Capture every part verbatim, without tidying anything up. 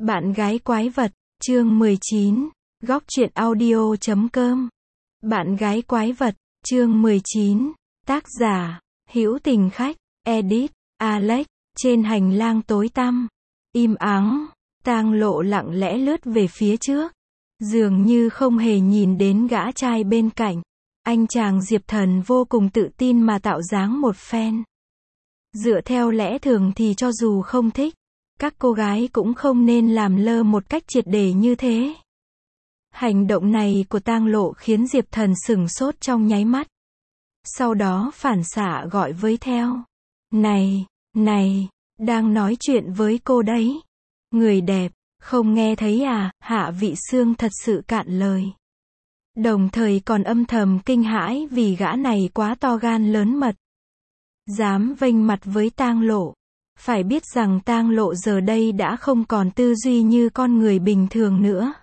Bạn gái quái vật, chương mười chín, góc truyện audio chấm com. Bạn gái quái vật, chương mười chín, tác giả, Hữu Tình Khách, edit, Alex, trên hành lang tối tăm, im ắng, Tang Lộ lặng lẽ lướt về phía trước, dường như không hề nhìn đến gã trai bên cạnh. Anh chàng Diệp Thần vô cùng tự tin mà tạo dáng một phen. Dựa theo lẽ thường thì cho dù không thích, các cô gái cũng không nên làm lơ một cách triệt để như thế. Hành động này của Tang Lộ khiến Diệp Thần sửng sốt trong nháy mắt. Sau đó phản xạ gọi với theo. Này, này, đang nói chuyện với cô đấy. Người đẹp, không nghe thấy à? Hạ Vị Sương thật sự cạn lời. Đồng thời còn âm thầm kinh hãi vì gã này quá to gan lớn mật. Dám vênh mặt với Tang Lộ. Phải biết rằng Tang Lộ giờ đây đã không còn tư duy như con người bình thường nữa.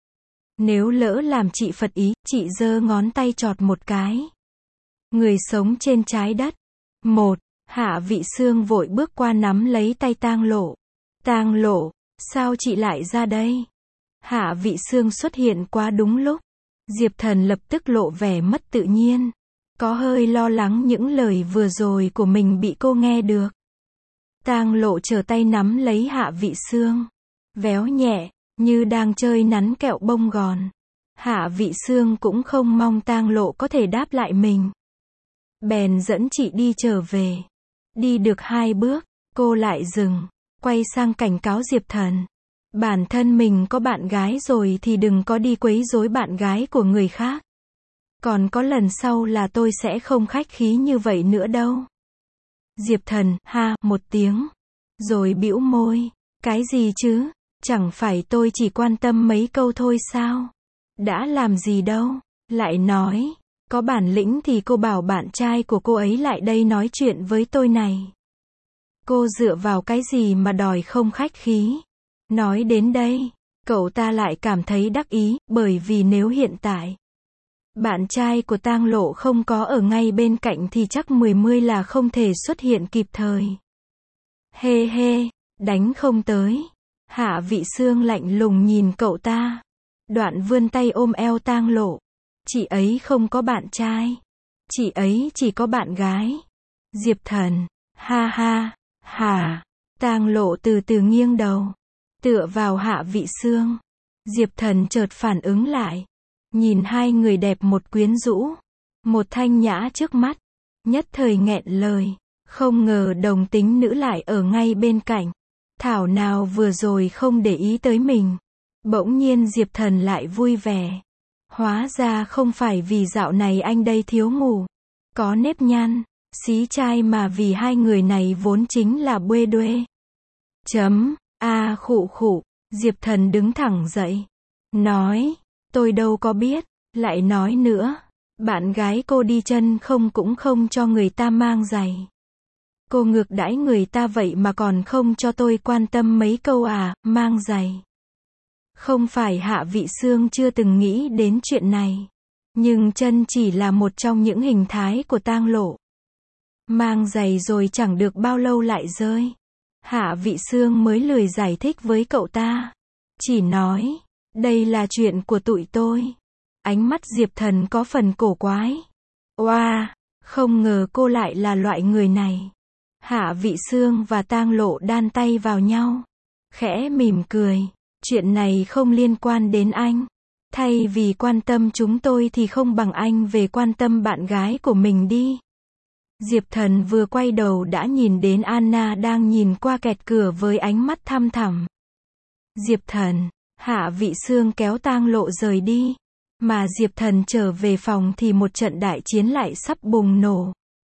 Nếu lỡ làm chị phật ý, chị giơ ngón tay chọt một cái. Người sống trên trái đất. Một, Hạ Vị Sương vội bước qua nắm lấy tay Tang Lộ. Tang Lộ, sao chị lại ra đây? Hạ Vị Sương xuất hiện quá đúng lúc. Diệp Thần lập tức lộ vẻ mất tự nhiên. Có hơi lo lắng những lời vừa rồi của mình bị cô nghe được. Tang Lộ trở tay nắm lấy Hạ Vị Sương. Véo nhẹ, như đang chơi nắn kẹo bông gòn. Hạ Vị Sương cũng không mong Tang Lộ có thể đáp lại mình. Bèn dẫn chị đi trở về. Đi được hai bước, cô lại dừng, quay sang cảnh cáo Diệp Thần. Bản thân mình có bạn gái rồi thì đừng có đi quấy rối bạn gái của người khác. Còn có lần sau là tôi sẽ không khách khí như vậy nữa đâu. Diệp Thần, ha, một tiếng. Rồi bĩu môi. Cái gì chứ? Chẳng phải tôi chỉ quan tâm mấy câu thôi sao? Đã làm gì đâu? Lại nói. Có bản lĩnh thì cô bảo bạn trai của cô ấy lại đây nói chuyện với tôi này. Cô dựa vào cái gì mà đòi không khách khí? Nói đến đây, cậu ta lại cảm thấy đắc ý, bởi vì nếu hiện tại bạn trai của Tang Lộ không có ở ngay bên cạnh thì chắc mười mươi là không thể xuất hiện kịp thời. Hê hê, đánh không tới. Hạ Vị Sương lạnh lùng nhìn cậu ta. Đoạn vươn tay ôm eo Tang Lộ. Chị ấy không có bạn trai. Chị ấy chỉ có bạn gái. Diệp Thần, ha ha, hả. Tang Lộ từ từ nghiêng đầu. Tựa vào Hạ Vị Sương. Diệp Thần chợt phản ứng lại. Nhìn hai người đẹp một quyến rũ, một thanh nhã trước mắt. Nhất thời nghẹn lời. Không ngờ đồng tính nữ lại ở ngay bên cạnh. Thảo nào vừa rồi không để ý tới mình. Bỗng nhiên Diệp Thần lại vui vẻ. Hóa ra không phải vì dạo này anh đây thiếu ngủ. Có nếp nhăn, xí trai mà vì hai người này vốn chính là buê đuê. Chấm, a à, khụ khụ, Diệp Thần đứng thẳng dậy. Nói, tôi đâu có biết, lại nói nữa. Bạn gái cô đi chân không cũng không cho người ta mang giày. Cô ngược đãi người ta vậy mà còn không cho tôi quan tâm mấy câu à, mang giày. Không phải Hạ Vị Sương chưa từng nghĩ đến chuyện này. Nhưng chân chỉ là một trong những hình thái của Tang Lộ. Mang giày rồi chẳng được bao lâu lại rơi. Hạ Vị Sương mới lười giải thích với cậu ta. Chỉ nói, đây là chuyện của tụi tôi. Ánh mắt Diệp Thần có phần cổ quái. Oa, wow, không ngờ cô lại là loại người này. Hạ Vị Sương và Tang Lộ đan tay vào nhau. Khẽ mỉm cười. Chuyện này không liên quan đến anh. Thay vì quan tâm chúng tôi thì không bằng anh về quan tâm bạn gái của mình đi. Diệp Thần vừa quay đầu đã nhìn đến Anna đang nhìn qua kẹt cửa với ánh mắt thăm thẳm. Diệp Thần, Hạ Vị Sương kéo Tang Lộ rời đi. Mà Diệp Thần trở về phòng thì một trận đại chiến lại sắp bùng nổ.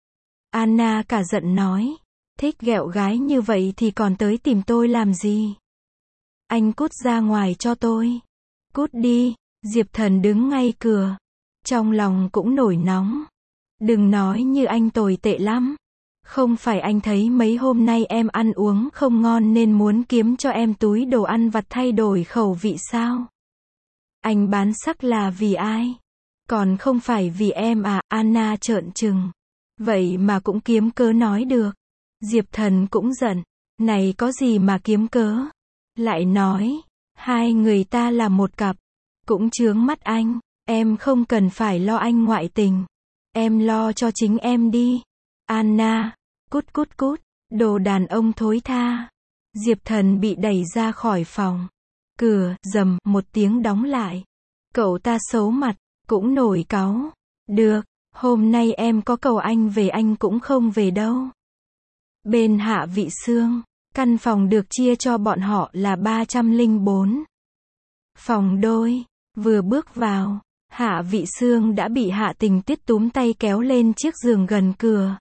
Anna cả giận nói. Thích ghẹo gái như vậy thì còn tới tìm tôi làm gì? Anh cút ra ngoài cho tôi. Cút đi. Diệp Thần đứng ngay cửa. Trong lòng cũng nổi nóng. Đừng nói như anh tồi tệ lắm. Không phải anh thấy mấy hôm nay em ăn uống không ngon nên muốn kiếm cho em túi đồ ăn vặt thay đổi khẩu vị sao? Anh bán sắc là vì ai? Còn không phải vì em à? Anna trợn trừng. Vậy mà cũng kiếm cớ nói được. Diệp Thần cũng giận. Này có gì mà kiếm cớ? lại nói, hai người ta là một cặp, cũng chướng mắt anh, em không cần phải lo anh ngoại tình, em lo cho chính em đi. Anna, cút cút cút, đồ đàn ông thối tha. Diệp Thần bị đẩy ra khỏi phòng. Cửa, rầm, một tiếng đóng lại. Cậu ta xấu mặt, cũng nổi cáu. Được, hôm nay em có cầu anh về anh cũng không về đâu. Bên Hạ Vị Sương, căn phòng được chia cho bọn họ là ba trăm lẻ bốn. Phòng đôi, vừa bước vào, Hạ Vị Sương đã bị Hạ Tình Tuyết túm tay kéo lên chiếc giường gần cửa.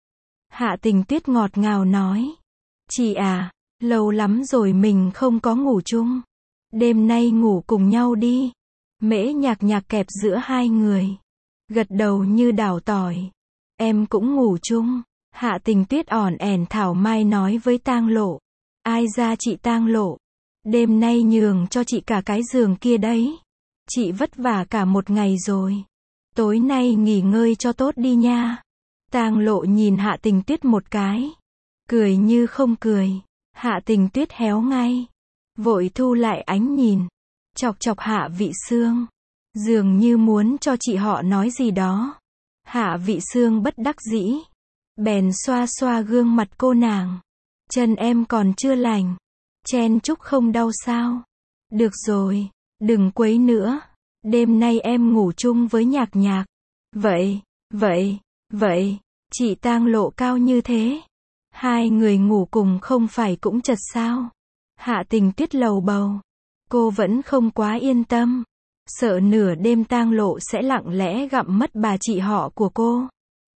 Hạ Tình Tuyết ngọt ngào nói, chị à, lâu lắm rồi mình không có ngủ chung. Đêm nay ngủ cùng nhau đi. Mễ Nhạc Nhạc kẹp giữa hai người, gật đầu như đảo tỏi. Em cũng ngủ chung. Hạ Tình Tuyết ỏn ẻn thảo mai nói với Tang Lộ. Ai ra chị Tang Lộ? Đêm nay nhường cho chị cả cái giường kia đấy. Chị vất vả cả một ngày rồi. Tối nay nghỉ ngơi cho tốt đi nha. Tang Lộ nhìn Hạ Tình Tuyết một cái. Cười như không cười. Hạ Tình Tuyết héo ngay. Vội thu lại ánh nhìn. Chọc chọc Hạ Vị Sương. Dường như muốn cho chị họ nói gì đó. Hạ Vị Sương bất đắc dĩ. Bèn xoa xoa gương mặt cô nàng. Chân em còn chưa lành. Chen chúc không đau sao? Được rồi, đừng quấy nữa. Đêm nay em ngủ chung với Nhạc Nhạc. Vậy, vậy, vậy, chị Tang Lộ cao như thế. Hai người ngủ cùng không phải cũng chật sao? Hạ Tình Tuyết lầu bầu. Cô vẫn không quá yên tâm. Sợ nửa đêm Tang Lộ sẽ lặng lẽ gặm mất bà chị họ của cô.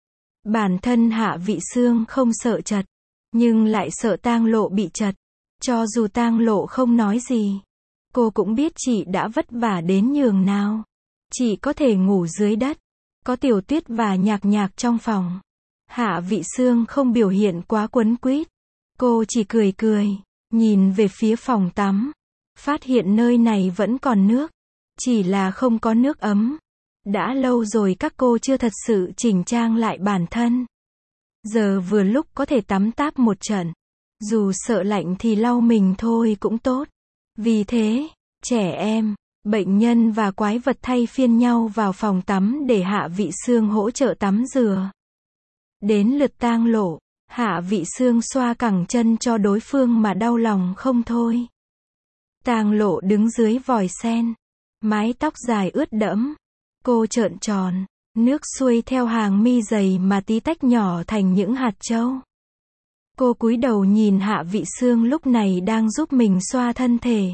Bản thân Hạ Vị Sương không sợ chật, nhưng lại sợ Tang Lộ bị chật. Cho dù Tang Lộ không nói gì, cô cũng biết chị đã vất vả đến nhường nào. Chị có thể ngủ dưới đất, có Tiểu Tuyết và Nhạc Nhạc trong phòng. Hạ Vị Sương không biểu hiện quá quấn quýt. Cô chỉ cười cười, nhìn về phía phòng tắm. Phát hiện nơi này vẫn còn nước, chỉ là không có nước ấm. Đã lâu rồi các cô chưa thật sự chỉnh trang lại bản thân. Giờ vừa lúc có thể tắm táp một trận. Dù sợ lạnh thì lau mình thôi cũng tốt. Vì thế, trẻ em, bệnh nhân và quái vật thay phiên nhau vào phòng tắm để Hạ Vị Sương hỗ trợ tắm rửa. Đến lượt Tang Lộ, Hạ Vị Sương xoa cẳng chân cho đối phương mà đau lòng không thôi. Tang Lộ đứng dưới vòi sen, mái tóc dài ướt đẫm. Cô trợn tròn, nước xuôi theo hàng mi dày mà tí tách nhỏ thành những hạt châu. Cô cúi đầu nhìn Hạ Vị Sương lúc này đang giúp mình xoa thân thể.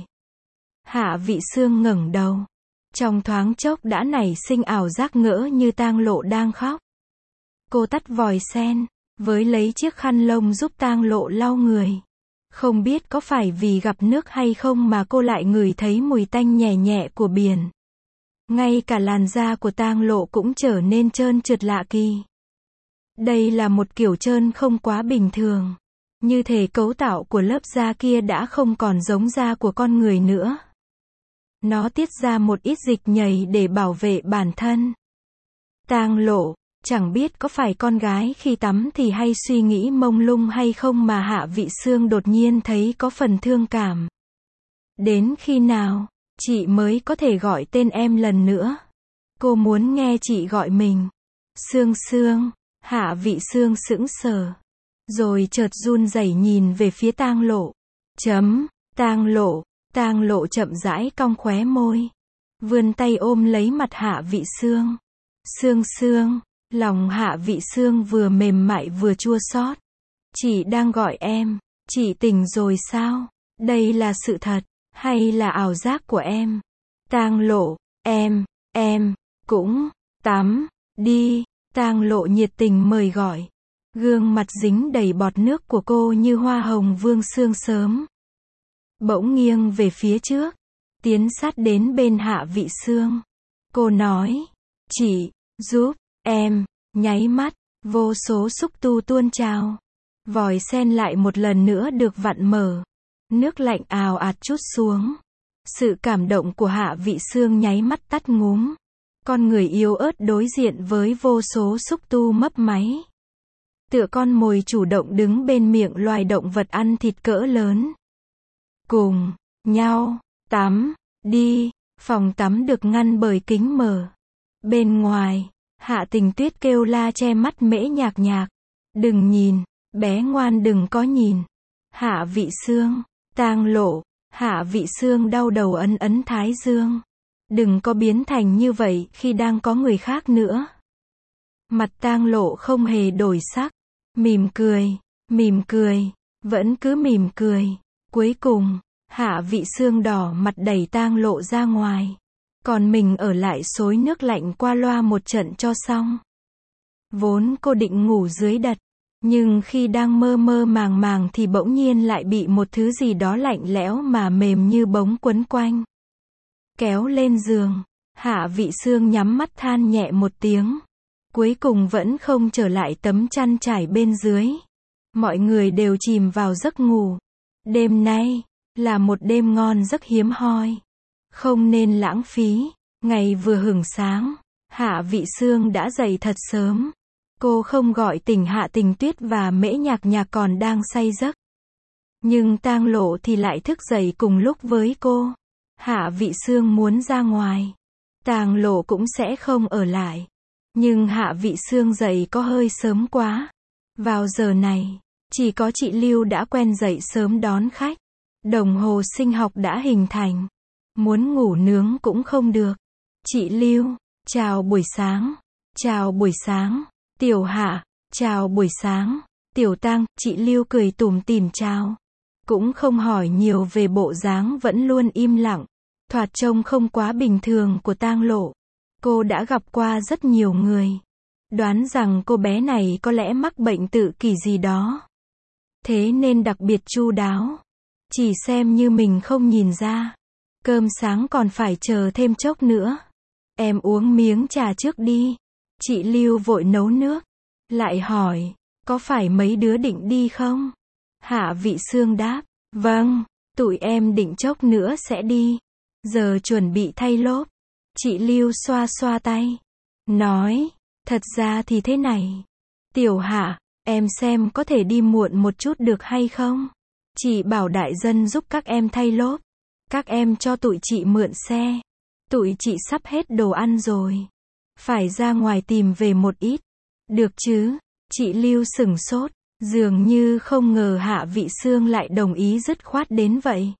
Hạ Vị Sương ngẩng đầu. Trong thoáng chốc đã nảy sinh ảo giác ngỡ như Tang Lộ đang khóc. Cô tắt vòi sen, với lấy chiếc khăn lông giúp Tang Lộ lau người. Không biết có phải vì gặp nước hay không mà cô lại ngửi thấy mùi tanh nhẹ nhẹ của biển. Ngay cả làn da của Tang Lộ cũng trở nên trơn trượt lạ kỳ. Đây là một kiểu trơn không quá bình thường. Như thể cấu tạo của lớp da kia đã không còn giống da của con người nữa. Nó tiết ra một ít dịch nhầy để bảo vệ bản thân. Tang Lộ, chẳng biết có phải con gái khi tắm thì hay suy nghĩ mông lung hay không mà Hạ Vị Sương đột nhiên thấy có phần thương cảm. Đến khi nào, chị mới có thể gọi tên em lần nữa? Cô muốn nghe chị gọi mình. Sương Sương. Hạ Vị Sương sững sờ. Rồi chợt run rẩy nhìn về phía Tang Lộ. Chấm, Tang Lộ. Tang Lộ chậm rãi cong khóe môi. Vươn tay ôm lấy mặt Hạ Vị Sương. Sương Sương. Lòng Hạ Vị Sương vừa mềm mại vừa chua xót. Chị đang gọi em. Chị tỉnh rồi sao? Đây là sự thật, hay là ảo giác của em? Tang Lộ, em, em, cũng, tắm, đi. Tang Lộ nhiệt tình mời gọi. Gương mặt dính đầy bọt nước của cô như hoa hồng vương sương sớm. Bỗng nghiêng về phía trước, tiến sát đến bên Hạ Vị Sương. Cô nói, chị, giúp, em, nháy mắt, vô số xúc tu tuôn trào. Vòi sen lại một lần nữa được vặn mở. Nước lạnh ào ạt trút xuống. Sự cảm động của Hạ Vị Sương nháy mắt tắt ngúm. Con người yếu ớt đối diện với vô số xúc tu mấp máy. Tựa con mồi chủ động đứng bên miệng loài động vật ăn thịt cỡ lớn. cùng nhau tắm đi. Phòng tắm được ngăn bởi kính mở. Bên ngoài, Hạ Tình Tuyết kêu la che mắt Mễ Nhạc Nhạc. Đừng nhìn, bé ngoan đừng có nhìn. Hạ Vị Xương, Tang Lộ, Hạ Vị Xương đau đầu ấn ấn thái dương. Đừng có biến thành như vậy khi đang có người khác nữa. Mặt Tang Lộ không hề đổi sắc. Mỉm cười, mỉm cười, vẫn cứ mỉm cười. Cuối cùng, Hạ Vị Xương đỏ mặt đẩy Tang Lộ ra ngoài. Còn mình ở lại xối nước lạnh qua loa một trận cho xong. Vốn cô định ngủ dưới đất. Nhưng khi đang mơ mơ màng màng thì bỗng nhiên lại bị một thứ gì đó lạnh lẽo mà mềm như bóng quấn quanh. Kéo lên giường, Hạ Vị Xương nhắm mắt than nhẹ một tiếng. Cuối cùng vẫn không trở lại tấm chăn trải bên dưới. Mọi người đều chìm vào giấc ngủ. Đêm nay là một đêm ngon giấc hiếm hoi. Không nên lãng phí. Ngày vừa hửng sáng, Hạ Vị Xương đã dậy thật sớm. Cô không gọi tỉnh Hạ Tình Tuyết và Mễ Nhạc Nhạc còn đang say giấc. Nhưng Tang Lộ thì lại thức dậy cùng lúc với cô. Hạ Vị Xương muốn ra ngoài. Tang Lộ cũng sẽ không ở lại. Nhưng Hạ Vị Xương dậy có hơi sớm quá. Vào giờ này, chỉ có chị Lưu đã quen dậy sớm đón khách. Đồng hồ sinh học đã hình thành. Muốn ngủ nướng cũng không được. Chị Lưu, chào buổi sáng. Chào buổi sáng. Tiểu Hạ, chào buổi sáng. Tiểu Tang, chị Lưu cười tủm tỉm chào. Cũng không hỏi nhiều về bộ dáng vẫn luôn im lặng. Thoạt trông không quá bình thường của Tang Lộ. Cô đã gặp qua rất nhiều người. Đoán rằng cô bé này có lẽ mắc bệnh tự kỷ gì đó. Thế nên đặc biệt chu đáo. Chỉ xem như mình không nhìn ra. Cơm sáng còn phải chờ thêm chốc nữa. Em uống miếng trà trước đi. Chị Lưu vội nấu nước. Lại hỏi, có phải mấy đứa định đi không? Hạ Vị Xương đáp, vâng, tụi em định chốc nữa sẽ đi. Giờ chuẩn bị thay lốp. Chị Lưu xoa xoa tay. Nói, thật ra thì thế này. Tiểu Hạ, em xem có thể đi muộn một chút được hay không? Chị bảo đại dân giúp các em thay lốp. Các em cho tụi chị mượn xe. Tụi chị sắp hết đồ ăn rồi. Phải ra ngoài tìm về một ít. Được chứ? Chị Lưu sửng sốt. Dường như không ngờ Hạ Vị Xương lại đồng ý dứt khoát đến vậy.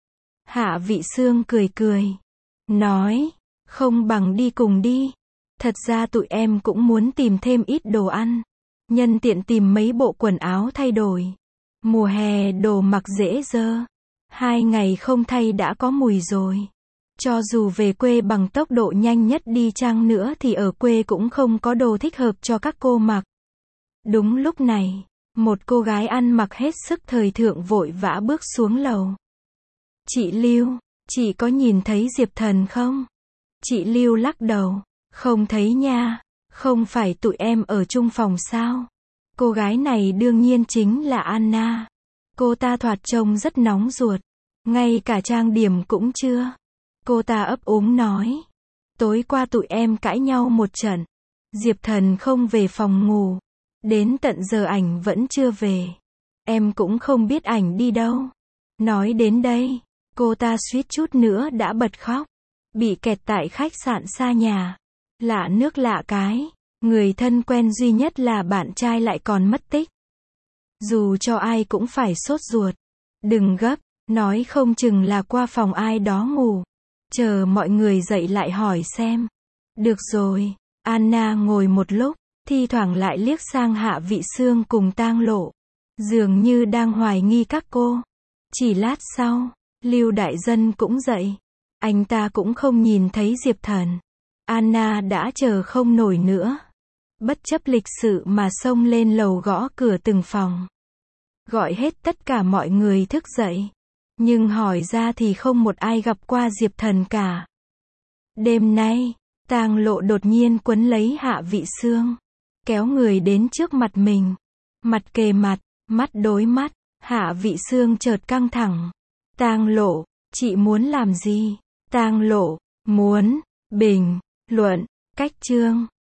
Hạ Vị Xương cười cười. Nói, không bằng đi cùng đi. Thật ra tụi em cũng muốn tìm thêm ít đồ ăn. Nhân tiện tìm mấy bộ quần áo thay đổi. Mùa hè đồ mặc dễ dơ. Hai ngày không thay đã có mùi rồi. Cho dù về quê bằng tốc độ nhanh nhất đi chăng nữa thì ở quê cũng không có đồ thích hợp cho các cô mặc. Đúng lúc này, một cô gái ăn mặc hết sức thời thượng vội vã bước xuống lầu. Chị Lưu, chị có nhìn thấy Diệp Thần không? Chị Lưu lắc đầu, không thấy nha, không phải tụi em ở chung phòng sao? Cô gái này đương nhiên chính là Anna. Cô ta thoạt trông rất nóng ruột, ngay cả trang điểm cũng chưa. Cô ta ấp úng nói, tối qua tụi em cãi nhau một trận. Diệp Thần không về phòng ngủ. Đến tận giờ ảnh vẫn chưa về. Em cũng không biết ảnh đi đâu. Nói đến đây, cô ta suýt chút nữa đã bật khóc. Bị kẹt tại khách sạn xa nhà. Lạ nước lạ cái. Người thân quen duy nhất là bạn trai lại còn mất tích. Dù cho ai cũng phải sốt ruột. Đừng gấp, nói không chừng là qua phòng ai đó ngủ. Chờ mọi người dậy lại hỏi xem. Được rồi, Anna ngồi một lúc, thi thoảng lại liếc sang Hạ Vị Xương cùng Tang Lộ. Dường như đang hoài nghi các cô. Chỉ lát sau, Lưu Đại Dân cũng dậy. Anh ta cũng không nhìn thấy Diệp Thần. Anna đã chờ không nổi nữa. Bất chấp lịch sự mà xông lên lầu gõ cửa từng phòng. Gọi hết tất cả mọi người thức dậy. Nhưng hỏi ra thì không một ai gặp qua Diệp Thần cả. Đêm nay, Tang Lộ đột nhiên quấn lấy Hạ Vị Xương. Kéo người đến trước mặt mình. Mặt kề mặt, mắt đối mắt. Hạ Vị Xương chợt căng thẳng. Tang Lộ, chị muốn làm gì? Tang Lộ, muốn, bình, luận, cách chương.